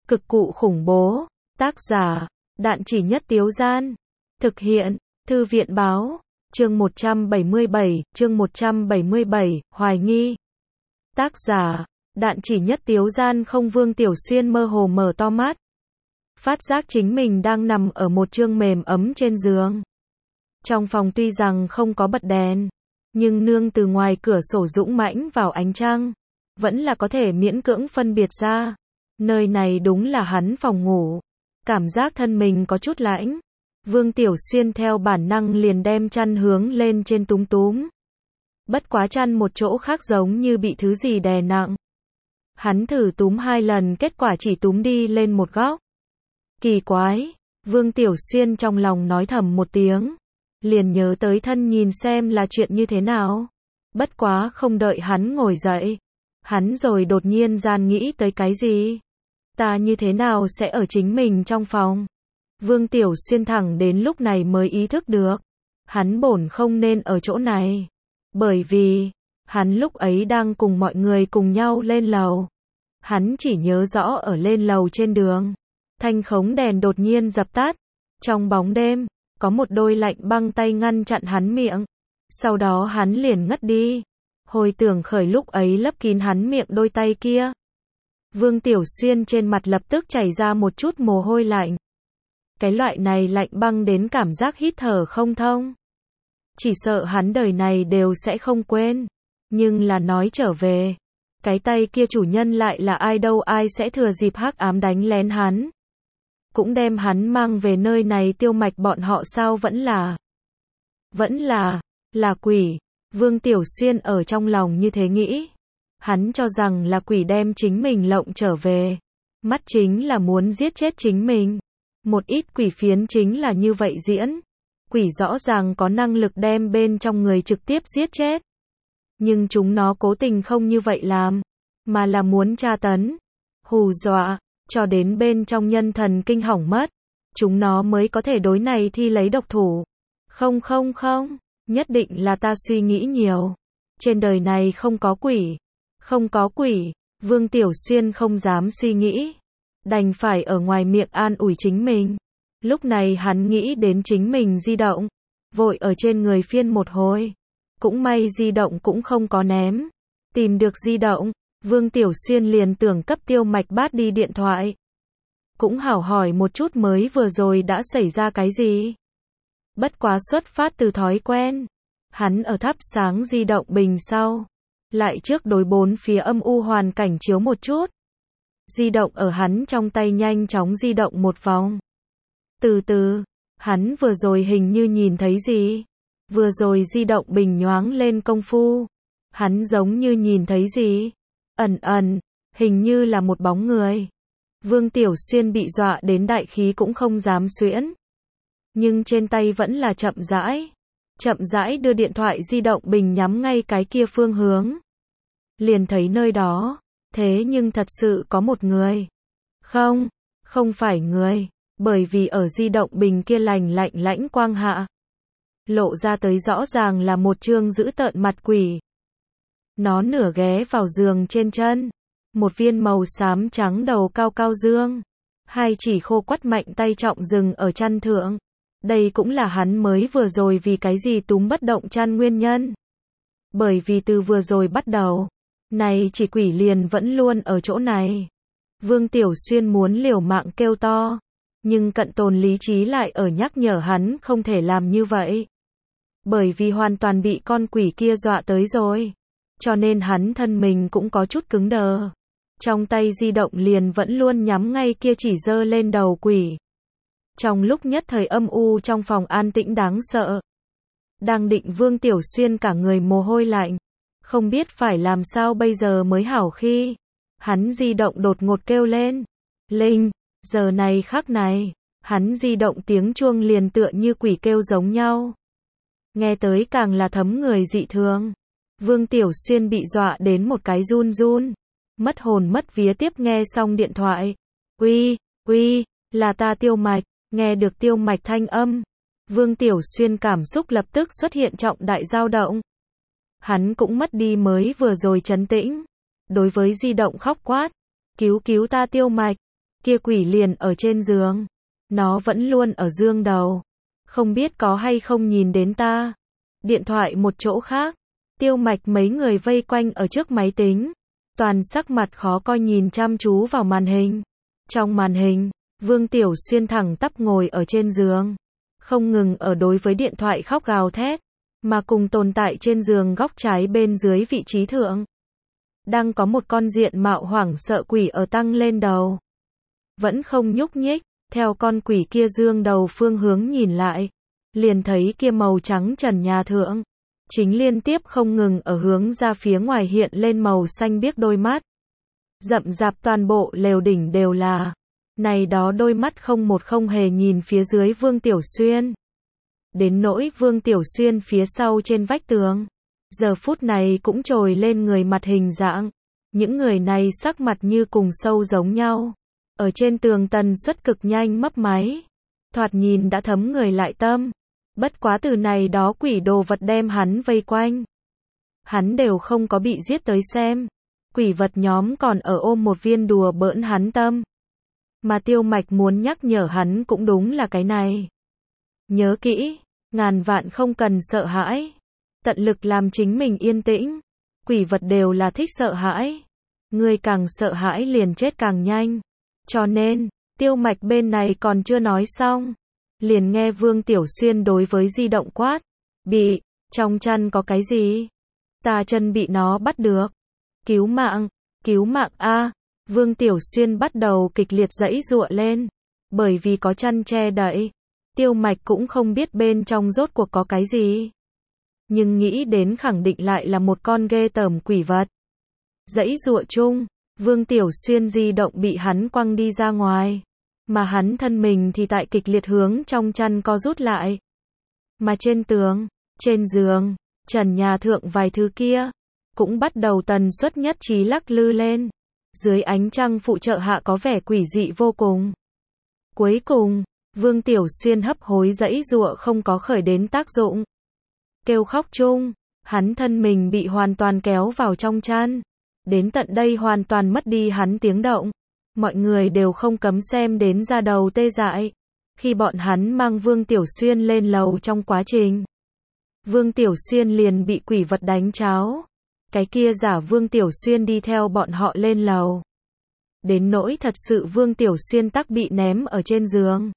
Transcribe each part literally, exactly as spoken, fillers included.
Cực cụ khủng bố. Tác giả, Đạn Chỉ Nhất Tiếu Gian. Thực hiện, Thư viện báo. Chương một trăm bảy mươi bảy, chương một trăm bảy mươi bảy, hoài nghi. Tác giả, Đạn Chỉ Nhất Tiếu Gian. Không. Vương Tiểu Xuyên mơ hồ mở to mắt. Phát giác chính mình đang nằm ở một chương mềm ấm trên giường. Trong phòng tuy rằng không có bật đèn, nhưng nương từ ngoài cửa sổ dũng mãnh vào ánh trăng, vẫn là có thể miễn cưỡng phân biệt ra. Nơi này đúng là hắn phòng ngủ. Cảm giác thân mình có chút lạnh. Vương Tiểu Xuyên theo bản năng liền đem chăn hướng lên trên túm túm. Bất quá chăn một chỗ khác giống như bị thứ gì đè nặng. Hắn thử túm hai lần, kết quả chỉ túm đi lên một góc. Kỳ quái, Vương Tiểu Xuyên trong lòng nói thầm một tiếng. Liền nhớ tới thân nhìn xem là chuyện như thế nào. Bất quá không đợi hắn ngồi dậy, hắn rồi đột nhiên gian nghĩ tới cái gì. Ta như thế nào sẽ ở chính mình trong phòng? Vương Tiểu Xuyên thẳng đến lúc này mới ý thức được. Hắn bổn không nên ở chỗ này. Bởi vì, hắn lúc ấy đang cùng mọi người cùng nhau lên lầu. Hắn chỉ nhớ rõ ở lên lầu trên đường. Thanh khống đèn đột nhiên dập tắt. Trong bóng đêm, có một đôi lạnh băng tay ngăn chặn hắn miệng. Sau đó hắn liền ngất đi. Hồi tưởng khởi lúc ấy lấp kín hắn miệng đôi tay kia. Vương Tiểu Xuyên trên mặt lập tức chảy ra một chút mồ hôi lạnh. Cái loại này lạnh băng đến cảm giác hít thở không thông. Chỉ sợ hắn đời này đều sẽ không quên. Nhưng là nói trở về, cái tay kia chủ nhân lại là ai đâu, ai sẽ thừa dịp hắc ám đánh lén hắn. Cũng đem hắn mang về nơi này tiêu mạch bọn họ sao, vẫn là, vẫn là, là quỷ. Vương Tiểu Xuyên ở trong lòng như thế nghĩ. Hắn cho rằng là quỷ đem chính mình lộng trở về. Mắt chính là muốn giết chết chính mình. Một ít quỷ phiến chính là như vậy diễn. Quỷ rõ ràng có năng lực đem bên trong người trực tiếp giết chết. Nhưng chúng nó cố tình không như vậy làm. Mà là muốn tra tấn, hù dọa, cho đến bên trong nhân thần kinh hỏng mất. Chúng nó mới có thể đối này thi lấy độc thủ. Không không không, nhất định là ta suy nghĩ nhiều. Trên đời này không có quỷ. Không có quỷ. Vương Tiểu Xuyên không dám suy nghĩ. Đành phải ở ngoài miệng an ủi chính mình. Lúc này hắn nghĩ đến chính mình di động. Vội ở trên người phiên một hồi. Cũng may di động cũng không có ném. Tìm được di động, Vương Tiểu Xuyên liền tưởng cấp Tiêu Mạch Bát đi điện thoại. Cũng hảo hỏi một chút mới vừa rồi đã xảy ra cái gì. Bất quá xuất phát từ thói quen. Hắn ở thắp sáng di động bình sau. Lại trước đối bốn phía âm u hoàn cảnh chiếu một chút. Di động ở hắn trong tay nhanh chóng di động một vòng. Từ từ, hắn vừa rồi hình như nhìn thấy gì. Vừa rồi di động bình nhoáng lên công phu. Hắn giống như nhìn thấy gì. Ẩn ẩn, hình như là một bóng người. Vương Tiểu Xuyên bị dọa đến đại khí cũng không dám xuyễn. Nhưng trên tay vẫn là chậm rãi. Chậm rãi đưa điện thoại di động bình nhắm ngay cái kia phương hướng. Liền thấy nơi đó, thế nhưng thật sự có một người. Không, không phải người, bởi vì ở di động bình kia lành lạnh lãnh quang hạ. Lộ ra tới rõ ràng là một trương dữ tợn mặt quỷ. Nó nửa ghé vào giường trên chân. Một viên màu xám trắng đầu cao cao dương. Hai chỉ khô quắt mạnh tay trọng dừng ở chăn thượng. Đây cũng là hắn mới vừa rồi vì cái gì túm bất động chăn nguyên nhân. Bởi vì từ vừa rồi bắt đầu, này chỉ quỷ liền vẫn luôn ở chỗ này. Vương Tiểu Xuyên muốn liều mạng kêu to. Nhưng cận tồn lý trí lại ở nhắc nhở hắn không thể làm như vậy. Bởi vì hoàn toàn bị con quỷ kia dọa tới rồi. Cho nên hắn thân mình cũng có chút cứng đờ. Trong tay di động liền vẫn luôn nhắm ngay kia chỉ dơ lên đầu quỷ. Trong lúc nhất thời âm u trong phòng an tĩnh đáng sợ. Đang định Vương Tiểu Xuyên cả người mồ hôi lạnh. Không biết phải làm sao bây giờ mới hảo khi. Hắn di động đột ngột kêu lên. Linh, giờ này khắc này. Hắn di động tiếng chuông liền tựa như quỷ kêu giống nhau. Nghe tới càng là thấm người dị thường. Vương Tiểu Xuyên bị dọa đến một cái run run. Mất hồn mất vía tiếp nghe xong điện thoại. Uy, uy, là ta Tiêu Mạch. Nghe được Tiêu Mạch thanh âm. Vương Tiểu Xuyên cảm xúc lập tức xuất hiện trọng đại dao động. Hắn cũng mất đi mới vừa rồi trấn tĩnh. Đối với di động khóc quát. Cứu cứu ta Tiêu Mạch. Kia quỷ liền ở trên giường. Nó vẫn luôn ở giường đầu. Không biết có hay không nhìn đến ta. Điện thoại một chỗ khác. Tiêu Mạch mấy người vây quanh ở trước máy tính. Toàn sắc mặt khó coi nhìn chăm chú vào màn hình. Trong màn hình, Vương Tiểu Xuyên thẳng tắp ngồi ở trên giường. Không ngừng ở đối với điện thoại khóc gào thét. Mà cùng tồn tại trên giường góc trái bên dưới vị trí thượng. Đang có một con diện mạo hoảng sợ quỷ ở tăng lên đầu. Vẫn không nhúc nhích, theo con quỷ kia dương đầu phương hướng nhìn lại. Liền thấy kia màu trắng trần nhà thượng. Chính liên tiếp không ngừng ở hướng ra phía ngoài hiện lên màu xanh biếc đôi mắt. Rậm rạp toàn bộ lều đỉnh đều là. Này đó đôi mắt không một không hề nhìn phía dưới Vương Tiểu Xuyên. Đến nỗi Vương Tiểu Xuyên phía sau trên vách tường. Giờ phút này cũng trồi lên người mặt hình dạng. Những người này sắc mặt như cùng sâu giống nhau. Ở trên tường tần suất cực nhanh mấp máy. Thoạt nhìn đã thấm người lại tâm. Bất quá từ này đó quỷ đồ vật đem hắn vây quanh. Hắn đều không có bị giết tới xem. Quỷ vật nhóm còn ở ôm một viên đùa bỡn hắn tâm. Mà Tiêu Mạch muốn nhắc nhở hắn cũng đúng là cái này. Nhớ kỹ, ngàn vạn không cần sợ hãi. Tận lực làm chính mình yên tĩnh. Quỷ vật đều là thích sợ hãi. Người càng sợ hãi liền chết càng nhanh. Cho nên, Tiêu Mạch bên này còn chưa nói xong. Liền nghe Vương Tiểu Xuyên đối với di động quát. Bị, trong chăn có cái gì? Ta chân bị nó bắt được. Cứu mạng, cứu mạng a. Vương Tiểu Xuyên bắt đầu kịch liệt giãy giụa lên. Bởi vì có chăn che đậy. Tiêu Mạch cũng không biết bên trong rốt cuộc có cái gì. Nhưng nghĩ đến khẳng định lại là một con ghê tởm quỷ vật. Giãy giụa chung, Vương Tiểu Xuyên di động bị hắn quăng đi ra ngoài. Mà hắn thân mình thì tại kịch liệt hướng trong chăn co rút lại. Mà trên tường, trên giường, trần nhà thượng vài thứ kia, cũng bắt đầu tần suất nhất trí lắc lư lên. Dưới ánh trăng phụ trợ hạ có vẻ quỷ dị vô cùng. Cuối cùng, Vương Tiểu Xuyên hấp hối giãy giụa không có khởi đến tác dụng. Kêu khóc chung, hắn thân mình bị hoàn toàn kéo vào trong chăn. Đến tận đây hoàn toàn mất đi hắn tiếng động. Mọi người đều không cấm xem đến da đầu tê dại. Khi bọn hắn mang Vương Tiểu Xuyên lên lầu trong quá trình. Vương Tiểu Xuyên liền bị quỷ vật đánh cháo. Cái kia giả Vương Tiểu Xuyên đi theo bọn họ lên lầu. Đến nỗi thật sự Vương Tiểu Xuyên tắc bị ném ở trên giường.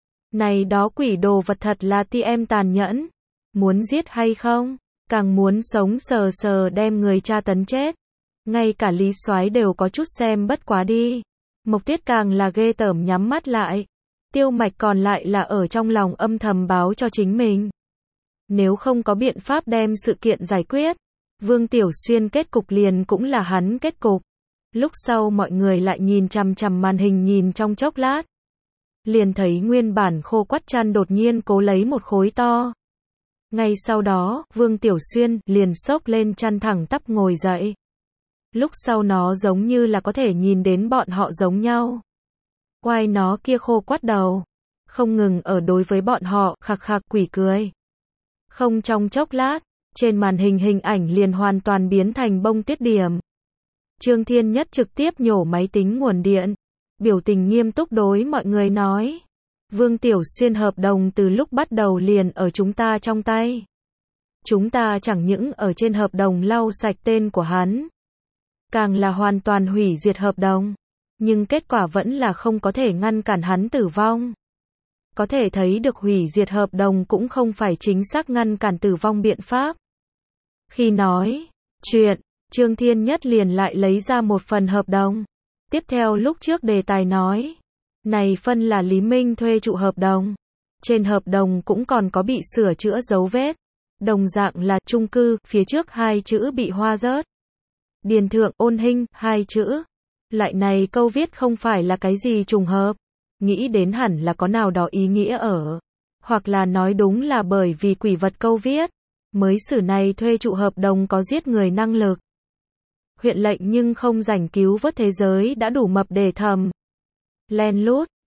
Này đó quỷ đồ vật thật là ti em tàn nhẫn. Muốn giết hay không? Càng muốn sống sờ sờ đem người tra tấn chết. Ngay cả Lý Soái đều có chút xem bất quá đi. Mộc Tuyết càng là ghê tởm nhắm mắt lại. Tiêu Mạch còn lại là ở trong lòng âm thầm báo cho chính mình. Nếu không có biện pháp đem sự kiện giải quyết, Vương Tiểu Xuyên kết cục liền cũng là hắn kết cục. Lúc sau mọi người lại nhìn chằm chằm màn hình nhìn trong chốc lát. Liền thấy nguyên bản khô quắt chăn đột nhiên cố lấy một khối to. Ngay sau đó, Vương Tiểu Xuyên liền xốc lên chăn thẳng tắp ngồi dậy. Lúc sau nó giống như là có thể nhìn đến bọn họ giống nhau. Quay nó kia khô quắt đầu. Không ngừng ở đối với bọn họ, khạc khạc quỷ cười. Không trong chốc lát, trên màn hình hình ảnh liền hoàn toàn biến thành bông tuyết điểm. Trương Thiên Nhất trực tiếp nhổ máy tính nguồn điện. Biểu tình nghiêm túc đối mọi người nói. Vương Tiểu Xuyên hợp đồng từ lúc bắt đầu liền ở chúng ta trong tay. Chúng ta chẳng những ở trên hợp đồng lau sạch tên của hắn. Càng là hoàn toàn hủy diệt hợp đồng. Nhưng kết quả vẫn là không có thể ngăn cản hắn tử vong. Có thể thấy được hủy diệt hợp đồng cũng không phải chính xác ngăn cản tử vong biện pháp. Khi nói chuyện, Trương Thiên Nhất liền lại lấy ra một phần hợp đồng. Tiếp theo lúc trước đề tài nói. Này phân là Lý Minh thuê trụ hợp đồng. Trên hợp đồng cũng còn có bị sửa chữa dấu vết. Đồng dạng là chung cư, phía trước hai chữ bị hoa rớt. Điền thượng ôn hình, hai chữ. Loại này câu viết không phải là cái gì trùng hợp. Nghĩ đến hẳn là có nào đó ý nghĩa ở. Hoặc là nói đúng là bởi vì quỷ vật câu viết. Mới xử này thuê trụ hợp đồng có giết người năng lực. Huyện lệnh nhưng không rảnh cứu vớt thế giới đã đủ mập để thầm. Len lút,